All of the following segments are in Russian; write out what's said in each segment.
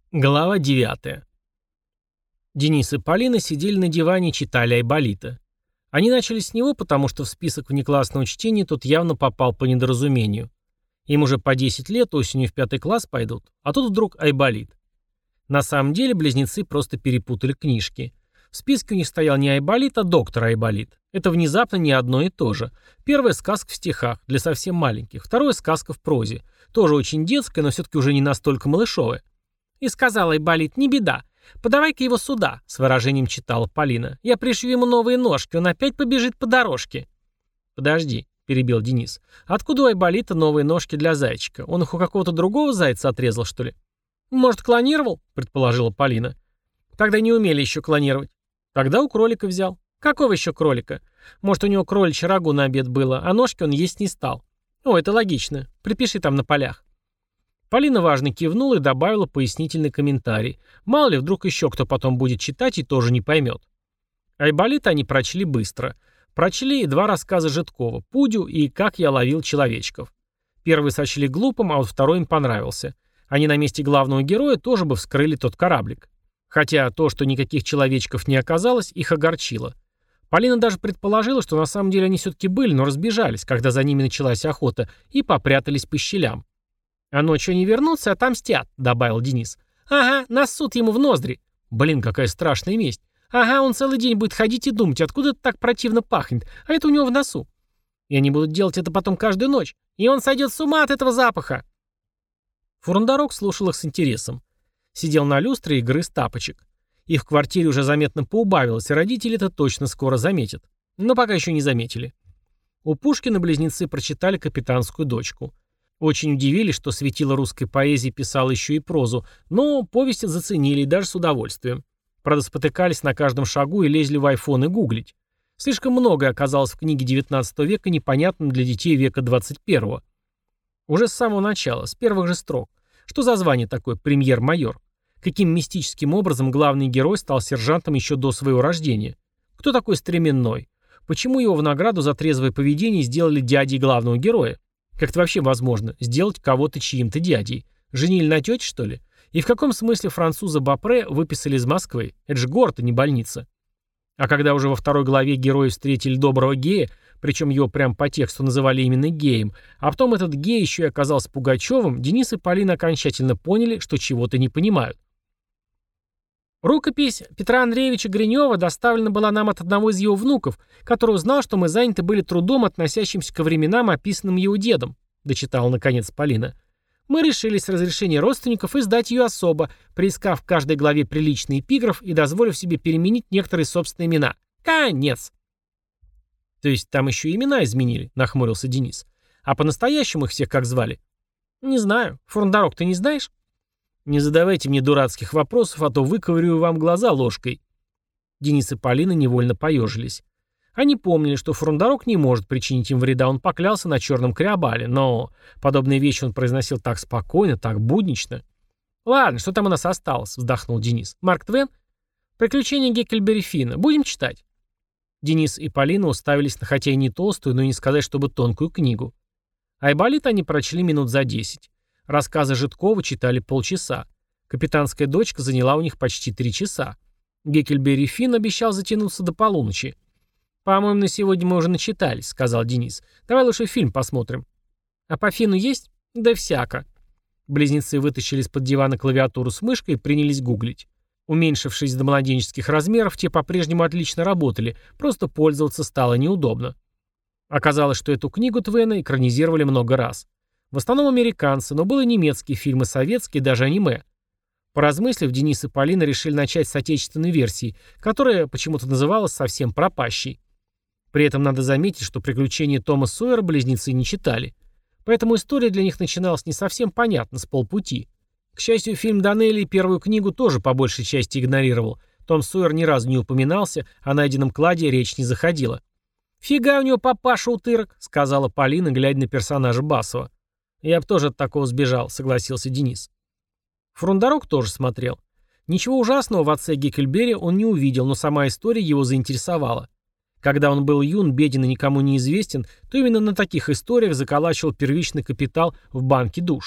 Глава 9. Денис и Полина сидели на диване и читали Айболита. Они начали с него, потому что в список внеклассного чтения тот явно попал по недоразумению. Им уже по 10 лет, осенью в 5 класс пойдут, а тут вдруг Айболит. На самом деле близнецы просто перепутали книжки. В списке у них стоял не Айболит, а доктор Айболит. Это внезапно не одно и то же. Первая сказка в стихах, для совсем маленьких. Вторая сказка в прозе. Тоже очень детская, но все-таки уже не настолько малышовая. «И сказал Айболит, не беда. Подавай-ка его сюда», — с выражением читала Полина. «Я пришью ему новые ножки, он опять побежит по дорожке». «Подожди», — перебил Денис. «Откуда у Айболита новые ножки для зайчика? Он их у какого-то другого зайца отрезал, что ли?» «Может, клонировал?» — предположила Полина. «Тогда не умели еще клонировать». «Тогда у кролика взял». «Какого еще кролика? Может, у него кроличье рагу на обед было, а ножки он есть не стал». «О, это логично. Припиши там на полях». Полина важно кивнула и добавила пояснительный комментарий. Мало ли, вдруг еще кто потом будет читать и тоже не поймет. Айболита они прочли быстро. Прочли и 2 рассказа Житкова «Пудю» и «Как я ловил человечков». Первый сочли глупым, а вот второй им понравился. Они на месте главного героя тоже бы вскрыли тот кораблик. Хотя то, что никаких человечков не оказалось, их огорчило. Полина даже предположила, что на самом деле они все-таки были, но разбежались, когда за ними началась охота, и попрятались по щелям. «А ночью они вернутся, отомстят», — добавил Денис. «Ага, нассут ему в ноздри». «Блин, какая страшная месть». «Ага, он целый день будет ходить и думать, откуда это так противно пахнет, а это у него в носу». «И они будут делать это потом каждую ночь, и он сойдет с ума от этого запаха». Фурундарок слушал их с интересом. Сидел на люстре и грыз тапочек. Их в квартире уже заметно поубавилось, и родители это точно скоро заметят. Но пока еще не заметили. У Пушкина близнецы прочитали «Капитанскую дочку». Очень удивились, что светило русской поэзии писал еще и прозу, но повесть заценили и даже с удовольствием. Правда, спотыкались на каждом шагу и лезли в айфон и гуглить. Слишком многое оказалось в книге XIX века непонятным для детей века XXI. Уже с самого начала, с первых же строк. Что за звание такое «премьер-майор»? Каким мистическим образом главный герой стал сержантом еще до своего рождения? Кто такой Стременной? Почему его в награду за трезвое поведение сделали дядей главного героя? Как это вообще возможно, сделать кого-то чьим-то дядей? Женили на тете, что ли? И в каком смысле француза Бапре выписали из Москвы? Это же город, а не больница. А когда уже во 2 главе герои встретили доброго гея, причем его прям по тексту называли именно геем, а потом этот гей еще и оказался Пугачевым, Денис и Полина окончательно поняли, что чего-то не понимают. «Рукопись Петра Андреевича Гринева доставлена была нам от одного из его внуков, который узнал, что мы заняты были трудом, относящимся ко временам, описанным его дедом», — дочитала наконец Полина. «Мы решили с разрешения родственников издать ее особо, приискав в каждой главе приличный эпиграф и дозволив себе переменить некоторые собственные имена. Конец». «То есть там еще и имена изменили?» — нахмурился Денис. «А по-настоящему их всех как звали?» «Не знаю. Фурундарок, ты не знаешь?» «Не задавайте мне дурацких вопросов, а то выковырю вам глаза ложкой». Денис и Полина невольно поежились. Они помнили, что Фурундарок не может причинить им вреда, он поклялся на черном криобале, но подобные вещи он произносил так спокойно, так буднично. «Ладно, что там у нас осталось?» — вздохнул Денис. «Марк Твен? Приключения Гекльберри Финна. Будем читать?» Денис и Полина уставились на хотя и не толстую, но и не сказать, чтобы тонкую книгу. Айболит они прочли минут за 10. Рассказы Житкова читали полчаса. «Капитанская дочка» заняла у них почти 3 часа. Гекльберри Финн обещал затянуться до полуночи. «По-моему, на сегодня мы уже начитались», — сказал Денис. «Давай лучше фильм посмотрим». «А по Финну есть?» «Да всяко». Близнецы вытащили из-под дивана клавиатуру с мышкой и принялись гуглить. Уменьшившись до младенческих размеров, те по-прежнему отлично работали, просто пользоваться стало неудобно. Оказалось, что эту книгу Твена экранизировали много раз. В основном американцы, но был и немецкий фильм, и советский, даже аниме. Поразмыслив, Денис и Полина решили начать с отечественной версии, которая почему-то называлась совсем пропащей. При этом надо заметить, что «Приключения Тома Сойера» близнецы не читали. Поэтому история для них начиналась не совсем понятно, с полпути. К счастью, фильм Данелли первую книгу тоже по большей части игнорировал. Том Сойер ни разу не упоминался, о найденном кладе речь не заходила. «Фига у него папаша утырок», — сказала Полина, глядя на персонажа Басова. «Я бы тоже от такого сбежал», — согласился Денис. Фурундарок тоже смотрел. Ничего ужасного в отце Гекльберри он не увидел, но сама история его заинтересовала. Когда он был юн, беден и никому не известен, то именно на таких историях заколачивал первичный капитал в банке душ.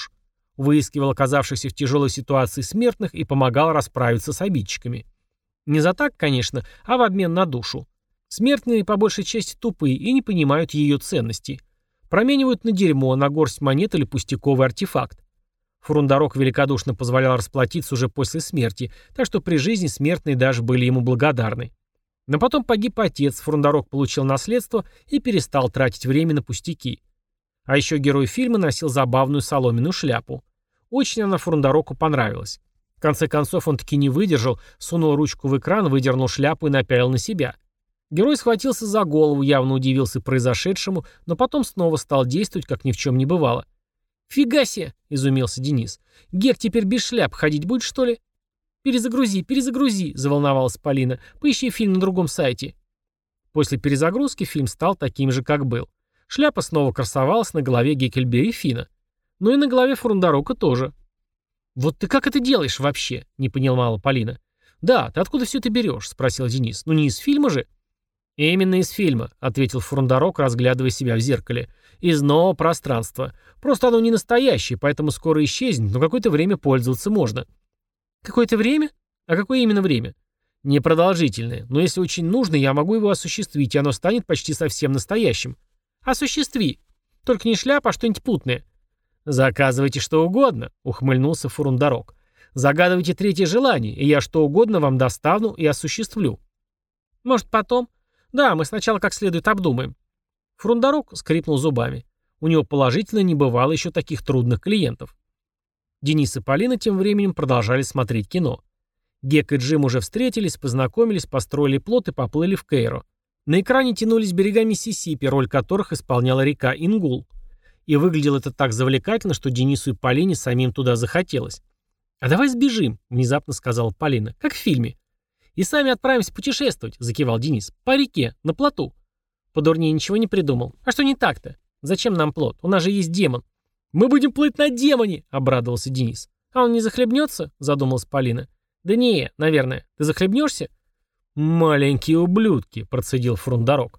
Выискивал оказавшихся в тяжелой ситуации смертных и помогал расправиться с обидчиками. Не за так, конечно, а в обмен на душу. Смертные по большей части тупые и не понимают ее ценности. Променивают на дерьмо, на горсть монет или пустяковый артефакт. Фрундарок великодушно позволял расплатиться уже после смерти, так что при жизни смертные даже были ему благодарны. Но потом погиб отец, Фрундарок получил наследство и перестал тратить время на пустяки. А еще герой фильма носил забавную соломенную шляпу. Очень она Фрундароку понравилась. В конце концов он таки не выдержал, сунул ручку в экран, выдернул шляпу и напялил на себя. Герой схватился за голову, явно удивился произошедшему, но потом снова стал действовать, как ни в чем не бывало. «Фига себе!» — изумился Денис. «Гек теперь без шляп ходить будет, что ли?» «Перезагрузи!» — заволновалась Полина. «Поищи фильм на другом сайте». После перезагрузки фильм стал таким же, как был. Шляпа снова красовалась на голове Геккельбери Финна. Ну и на голове Фрундарока тоже. «Вот ты как это делаешь вообще?» — не понимала Полина. «Да, ты откуда все это берешь?» — спросил Денис. «Ну не из фильма же?» «Именно из фильма», — ответил Фрундарок, разглядывая себя в зеркале. «Из нового пространства. Просто оно не настоящее, поэтому скоро исчезнет, но какое-то время пользоваться можно». «Какое-то время? А какое именно время?» «Непродолжительное. Но если очень нужно, я могу его осуществить, и оно станет почти совсем настоящим». «Осуществи. Только не шляпа, а что-нибудь путное». «Заказывайте что угодно», — ухмыльнулся Фрундарок. «Загадывайте третье желание, и я что угодно вам достану и осуществлю». «Может, потом?» «Да, мы сначала как следует обдумаем». Фрундарок скрипнул зубами. У него положительно не бывало еще таких трудных клиентов. Денис и Полина тем временем продолжали смотреть кино. Гек и Джим уже встретились, познакомились, построили плот и поплыли в Каиро. На экране тянулись берега Миссисипи, роль которых исполняла река Ингул. И выглядело это так завлекательно, что Денису и Полине самим туда захотелось. «А давай сбежим», — внезапно сказала Полина, — «как в фильме». «И сами отправимся путешествовать», — закивал Денис. «По реке, на плоту». Подурнее ничего не придумал. «А что не так-то? Зачем нам плот? У нас же есть демон». «Мы будем плыть на демоне», — обрадовался Денис. «А он не захлебнется?» — задумалась Полина. «Да не, наверное. Ты захлебнешься?» «Маленькие ублюдки», — процедил Фрундарок.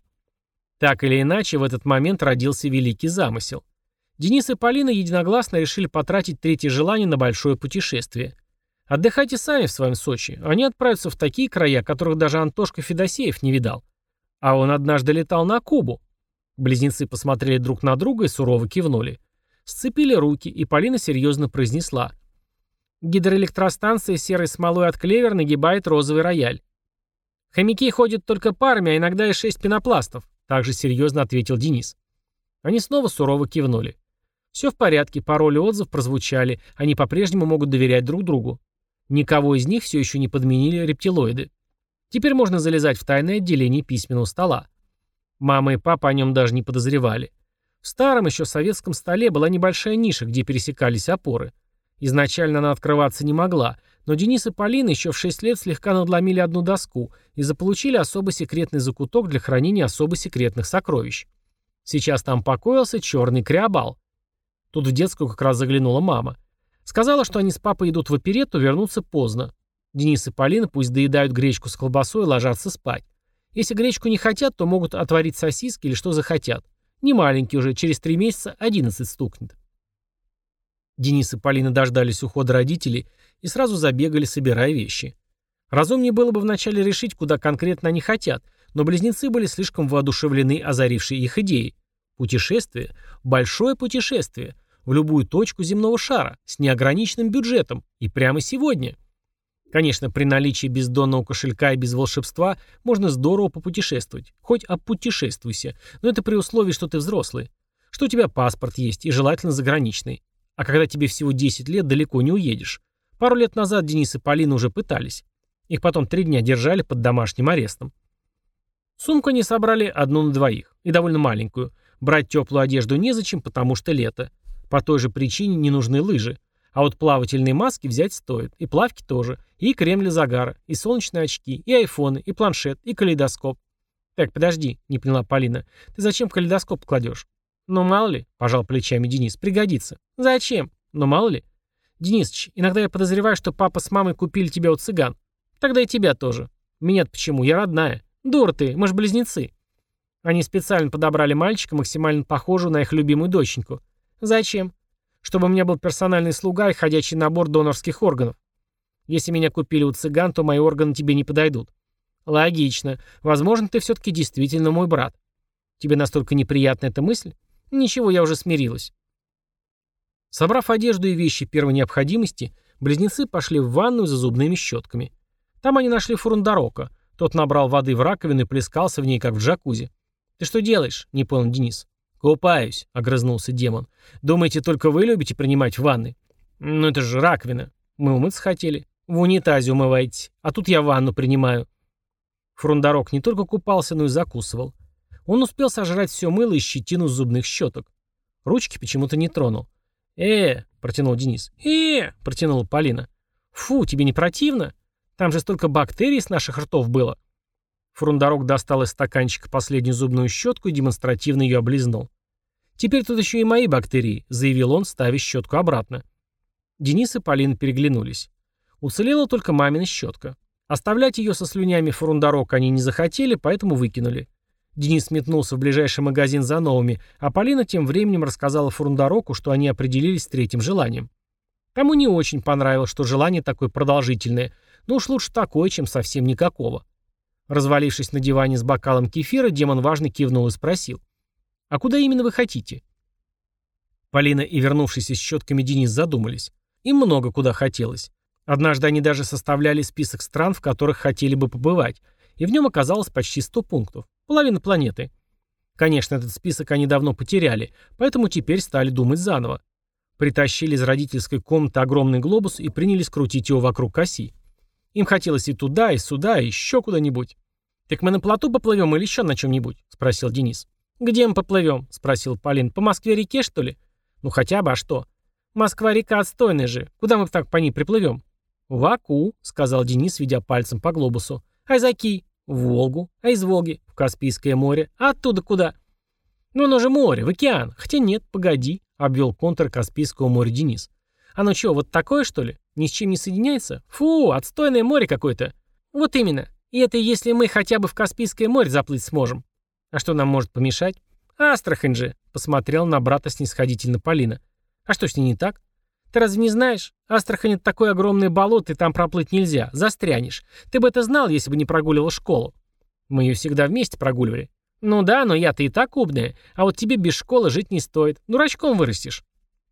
Так или иначе, в этот момент родился великий замысел. Денис и Полина единогласно решили потратить третье желание на большое путешествие. Отдыхайте сами в своем Сочи. Они отправятся в такие края, которых даже Антошка Федосеев не видал. А он однажды летал на Кубу. Близнецы посмотрели друг на друга и сурово кивнули. Сцепили руки, и Полина серьезно произнесла. Гидроэлектростанция серой смолой от клевер нагибает розовый рояль. Хомяки ходят только парами, а иногда и 6 пенопластов, также серьезно ответил Денис. Они снова сурово кивнули. Все в порядке, пароль и отзыв прозвучали, они по-прежнему могут доверять друг другу. Никого из них все еще не подменили рептилоиды. Теперь можно залезать в тайное отделение письменного стола. Мама и папа о нем даже не подозревали. В старом еще советском столе была небольшая ниша, где пересекались опоры. Изначально она открываться не могла, но Денис и Полина еще в 6 лет слегка надломили одну доску и заполучили особо секретный закуток для хранения особо секретных сокровищ. Сейчас там покоился черный криобал. Тут в детскую как раз заглянула мама. Сказала, что они с папой идут в оперетту, вернутся поздно. Денис и Полина пусть доедают гречку с колбасой и ложатся спать. Если гречку не хотят, то могут отварить сосиски или что захотят. Не маленький уже, через 3 месяца 11 стукнет. Денис и Полина дождались ухода родителей и сразу забегали, собирая вещи. Разумнее было бы вначале решить, куда конкретно они хотят, но близнецы были слишком воодушевлены озарившей их идеей. Путешествие, большое путешествие, в любую точку земного шара, с неограниченным бюджетом, и прямо сегодня. Конечно, при наличии бездонного кошелька и без волшебства можно здорово попутешествовать, хоть опутешествуйся, но это при условии, что ты взрослый, что у тебя паспорт есть и желательно заграничный. А когда тебе всего 10 лет, далеко не уедешь. Пару лет назад Денис и Полина уже пытались. Их потом 3 дня держали под домашним арестом. Сумку они собрали одну на двоих, и довольно маленькую. Брать теплую одежду незачем, потому что лето. По той же причине не нужны лыжи. А вот плавательные маски взять стоит, и плавки тоже, и крем для загара, и солнечные очки, и айфоны, и планшет, и калейдоскоп. Так, подожди, не поняла Полина. Ты зачем калейдоскоп кладешь? Ну, мало ли, пожал плечами Денис, пригодится. Зачем? Ну, мало ли. Денисыч, иногда я подозреваю, что папа с мамой купили тебя у цыган. Тогда и тебя тоже. Меня-то почему? Я родная. Дура ты, мы ж близнецы. Они специально подобрали мальчика, максимально похожего на их любимую доченьку. Зачем? Чтобы у меня был персональный слуга и ходячий набор донорских органов. Если меня купили у цыган, то мои органы тебе не подойдут. Логично. Возможно, ты все-таки действительно мой брат. Тебе настолько неприятна эта мысль? Ничего, я уже смирилась. Собрав одежду и вещи первой необходимости, близнецы пошли в ванную за зубными щетками. Там они нашли Фурундарока. Тот набрал воды в раковину и плескался в ней, как в джакузи. «Ты что делаешь?» — не понял Денис. «Купаюсь», — огрызнулся демон. «Думаете, только вы любите принимать ванны?» «Ну это же раковина. Мы умыться хотели. В унитазе умываетесь. А тут я ванну принимаю». Фурундарок не только купался, но и закусывал. Он успел сожрать все мыло и щетину с зубных щеток. Ручки почему-то не тронул. Протянул Денис. Протянула Полина. «Фу, тебе не противно? Там же столько бактерий с наших ртов было». Фурундарок достал из стаканчика последнюю зубную щетку и демонстративно ее облизнул. «Теперь тут еще и мои бактерии», — заявил он, ставя щетку обратно. Денис и Полина переглянулись. Уцелела только мамина щетка. Оставлять ее со слюнями Фурундарока они не захотели, поэтому выкинули. Денис метнулся в ближайший магазин за новыми, а Полина тем временем рассказала Фурундароку, что они определились с третьим желанием. Тому не очень понравилось, что желание такое продолжительное, но уж лучше такое, чем совсем никакого. Развалившись на диване с бокалом кефира, демон важно кивнул и спросил: «А куда именно вы хотите?» Полина и вернувшийся с щетками Денис задумались. Им много куда хотелось. Однажды они даже составляли список стран, в которых хотели бы побывать, и в нем оказалось почти 100 пунктов. Половина планеты. Конечно, этот список они давно потеряли, поэтому теперь стали думать заново. Притащили из родительской комнаты огромный глобус и принялись крутить его вокруг оси. Им хотелось и туда, и сюда, и еще куда-нибудь. «Так мы на плоту поплывем или еще на чем-нибудь?» — спросил Денис. «Где мы поплывем?» — спросил Полин. «По Москве-реке, что ли?» «Ну хотя бы, а что?» «Москва-река отстойная же. Куда мы так по ней приплывем?» «В Аку», — сказал Денис, ведя пальцем по глобусу. «А из Аки?» «В Волгу. А из Волги?» «В Каспийское море. А оттуда куда?» «Ну оно же море, в океан. Хотя нет, погоди», — обвел контур Каспийского моря Денис. «Оно что, вот такое, что ли? Ни с чем не соединяется? Фу, отстойное море какое-то». «Вот именно. И это если мы хотя бы в Каспийское море заплыть сможем. А что нам может помешать?» «Астрахань же», — посмотрел на брата снисходительно Полина. «А что с ней не так? Ты разве не знаешь? Астрахань — это такое огромное болото, и там проплыть нельзя. Застрянешь. Ты бы это знал, если бы не прогуливал школу. Мы ее всегда вместе прогуливали». «Ну да, но я-то и так умная. А вот тебе без школы жить не стоит. Дурачком вырастешь».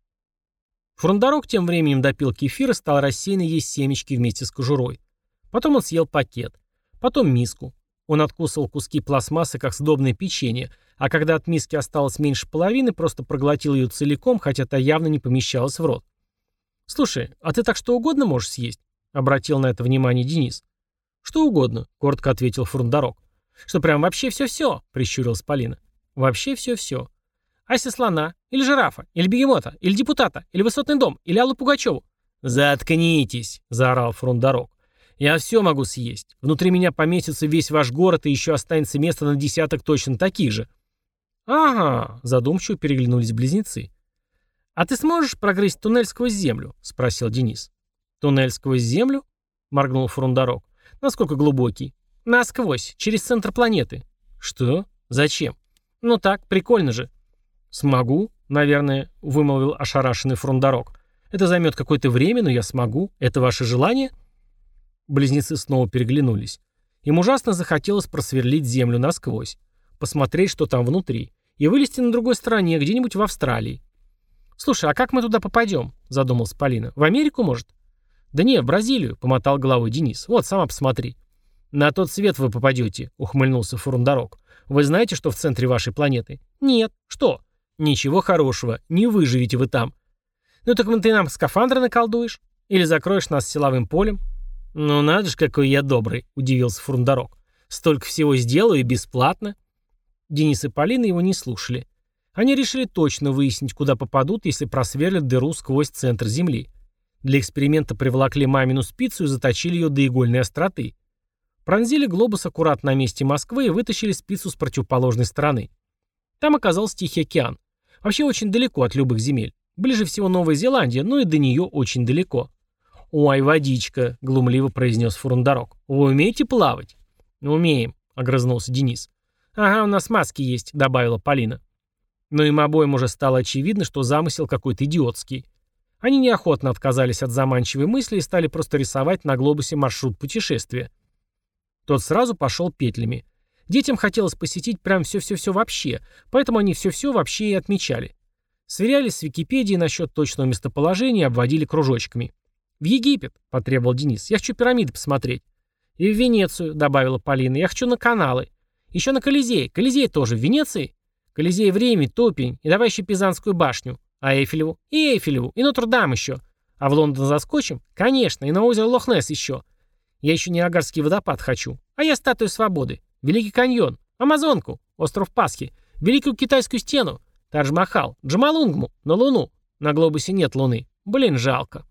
Фурундарок тем временем допил кефир и стал рассеянно есть семечки вместе с кожурой. Потом он съел пакет. Потом миску. Он откусывал куски пластмассы, как сдобное печенье, а когда от миски осталось меньше половины, просто проглотил ее целиком, хотя та явно не помещалась в рот. «Слушай, а ты так что угодно можешь съесть?» — обратил на это внимание Денис. «Что угодно», — коротко ответил Фурундарок. «Что, прям вообще все-все?» — прищурилась Полина. «Вообще все-все. А если слона? Или жирафа? Или бегемота? Или депутата? Или высотный дом? Или Аллу Пугачеву?» «Заткнитесь!» — заорал Фурундарок. «Я все могу съесть. Внутри меня поместится весь ваш город, и еще останется место на десяток точно таких же». «Ага», — задумчиво переглянулись близнецы. «А ты сможешь прогрызть туннель сквозь землю?» — спросил Денис. «Туннель сквозь землю?» — моргнул Фурундарок. «Насколько глубокий?» «Насквозь, через центр планеты». «Что? Зачем?» «Ну так, прикольно же». «Смогу, наверное», — вымолвил ошарашенный Фурундарок. «Это займет какое-то время, но я смогу. Это ваше желание?» Близнецы снова переглянулись. Им ужасно захотелось просверлить землю насквозь, посмотреть, что там внутри, и вылезти на другой стороне, где-нибудь в Австралии. «Слушай, а как мы туда попадем?» — задумалась Полина. «В Америку, может?» «Да не, в Бразилию», — помотал головой Денис. «Вот, сама посмотри». «На тот свет вы попадете», — ухмыльнулся Фурундарок. «Вы знаете, что в центре вашей планеты?» «Нет». «Что?» «Ничего хорошего. Не выживете вы там». «Ну так ты нам скафандры наколдуешь? Или закроешь нас силовым полем?» «Ну надо же, какой я добрый», — удивился Фурундарок. «Столько всего сделаю и бесплатно». Денис и Полина его не слушали. Они решили точно выяснить, куда попадут, если просверлят дыру сквозь центр Земли. Для эксперимента приволокли мамину спицу и заточили ее до игольной остроты. Пронзили глобус аккуратно на месте Москвы и вытащили спицу с противоположной стороны. Там оказался Тихий океан. Вообще очень далеко от любых земель. Ближе всего Новая Зеландия, но и до нее очень далеко. «Ой, водичка», — глумливо произнес Фурундарок. «Вы умеете плавать?» «Умеем», — огрызнулся Денис. «Ага, у нас маски есть», — добавила Полина. Но им обоим уже стало очевидно, что замысел какой-то идиотский. Они неохотно отказались от заманчивой мысли и стали просто рисовать на глобусе маршрут путешествия. Тот сразу пошел петлями. Детям хотелось посетить прям все-все-все вообще, поэтому они все-все вообще и отмечали. Сверялись с Википедией насчет точного местоположения и обводили кружочками. «В Египет», — потребовал Денис, — «я хочу пирамиды посмотреть». «И в Венецию», — добавила Полина, — «я хочу на каналы». «Еще на Колизей. Колизей тоже в Венеции?» «Колизей в Риме, Топень, и давай еще Пизанскую башню. А Эйфелеву? И Эйфелеву, и Нотр-Дам еще. А в Лондон заскочим? Конечно, и на озеро Лох-Несс еще. Я еще Ниагарский водопад хочу. А я Статую Свободы. Великий каньон. Амазонку. Остров Пасхи. Великую Китайскую стену. Тадж-Махал. Джомолунгму. На Луну. На глобусе нет Луны. Блин, жалко».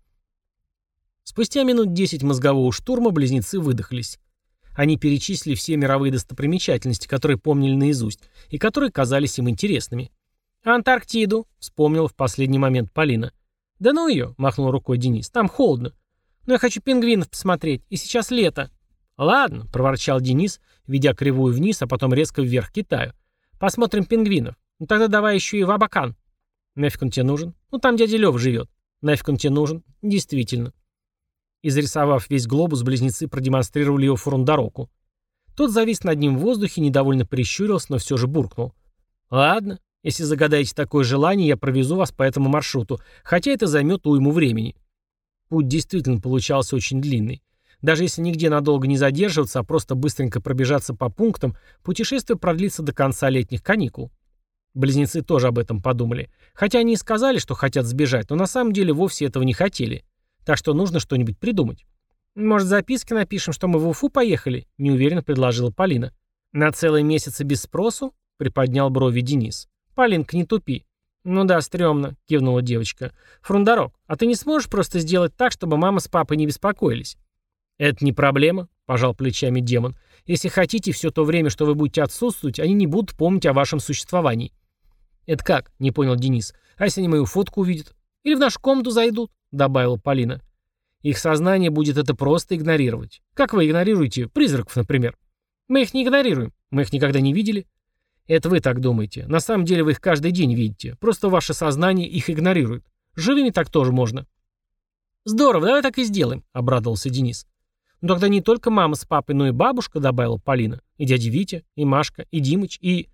Спустя минут 10 мозгового штурма близнецы выдохлись. Они перечислили все мировые достопримечательности, которые помнили наизусть, и которые казались им интересными. «Антарктиду», — вспомнила в последний момент Полина. «Да ну ее», — махнул рукой Денис, — «там холодно. Но я хочу пингвинов посмотреть, и сейчас лето». «Ладно», — проворчал Денис, ведя кривую вниз, а потом резко вверх к Китаю. «Посмотрим пингвинов. Ну тогда давай еще и в Абакан». «Нафиг он тебе нужен?» «Ну там дядя Лёва живет». «Нафиг он тебе нужен?» «Действительно». Изрисовав весь глобус, близнецы продемонстрировали его Фурундароку. Тот завис над ним в воздухе, недовольно прищурился, но все же буркнул. «Ладно, если загадаете такое желание, я провезу вас по этому маршруту, хотя это займет уйму времени». Путь действительно получался очень длинный. Даже если нигде надолго не задерживаться, а просто быстренько пробежаться по пунктам, путешествие продлится до конца летних каникул. Близнецы тоже об этом подумали. Хотя они и сказали, что хотят сбежать, но на самом деле вовсе этого не хотели. Так что нужно что-нибудь придумать. «Может, записки напишем, что мы в Уфу поехали?» — неуверенно предложила Полина. «На целый месяц и без спросу?» — приподнял брови Денис. «Полинка, не тупи». «Ну да, стрёмно», — кивнула девочка. «Фрундарок, а ты не сможешь просто сделать так, чтобы мама с папой не беспокоились?» «Это не проблема», — пожал плечами демон. «Если хотите, все то время, что вы будете отсутствовать, они не будут помнить о вашем существовании». «Это как?» — не понял Денис. «А если они мою фотку увидят? Или в нашу комнату зайдут?» — добавила Полина. «Их сознание будет это просто игнорировать. Как вы игнорируете призраков, например?» «Мы их не игнорируем. Мы их никогда не видели». «Это вы так думаете. На самом деле вы их каждый день видите. Просто ваше сознание их игнорирует. Живыми так тоже можно». «Здорово, давай так и сделаем», — обрадовался Денис. «Ну тогда не только мама с папой, но и бабушка», — добавила Полина. «И дядя Витя, и Машка, и Димыч, и...»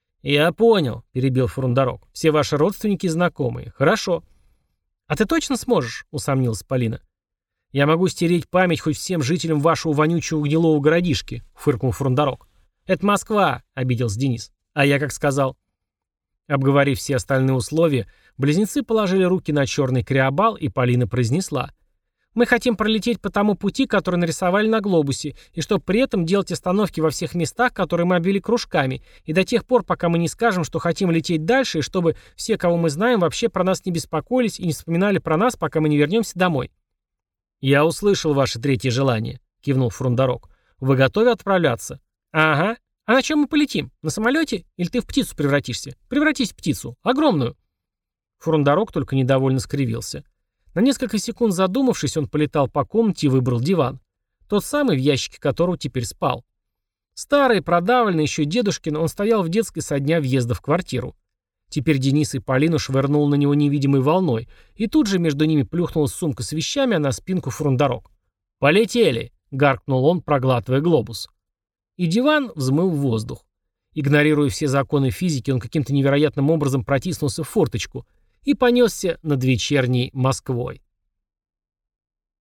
«Я понял», — перебил Фурундарок. «Все ваши родственники и знакомые. Хорошо». «А ты точно сможешь?» — усомнилась Полина. «Я могу стереть память хоть всем жителям вашего вонючего гнилого городишки», — фыркнул Фурундарок. «Это Москва», — обиделся Денис. «А я как сказал». Обговорив все остальные условия, близнецы положили руки на черный криобал, и Полина произнесла: «Мы хотим пролететь по тому пути, который нарисовали на глобусе, и чтобы при этом делать остановки во всех местах, которые мы обвели кружками, и до тех пор, пока мы не скажем, что хотим лететь дальше, и чтобы все, кого мы знаем, вообще про нас не беспокоились и не вспоминали про нас, пока мы не вернемся домой». «Я услышал ваше третье желание», — кивнул Фрундарок. «Вы готовы отправляться?» «Ага. А на чем мы полетим? На самолете? Или ты в птицу превратишься? Превратись в птицу. Огромную». Фрундарок только недовольно скривился. На несколько секунд задумавшись, он полетал по комнате и выбрал диван. Тот самый, в ящике которого теперь спал. Старый, продавленный, еще дедушкин, он стоял в детской со дня въезда в квартиру. Теперь Денис и Полину швырнул на него невидимой волной, и тут же между ними плюхнулась сумка с вещами, а на спинку Фрундарок. «Полетели!» — гаркнул он, проглатывая глобус. И диван взмыл в воздух. Игнорируя все законы физики, он каким-то невероятным образом протиснулся в форточку и понесся над вечерней Москвой.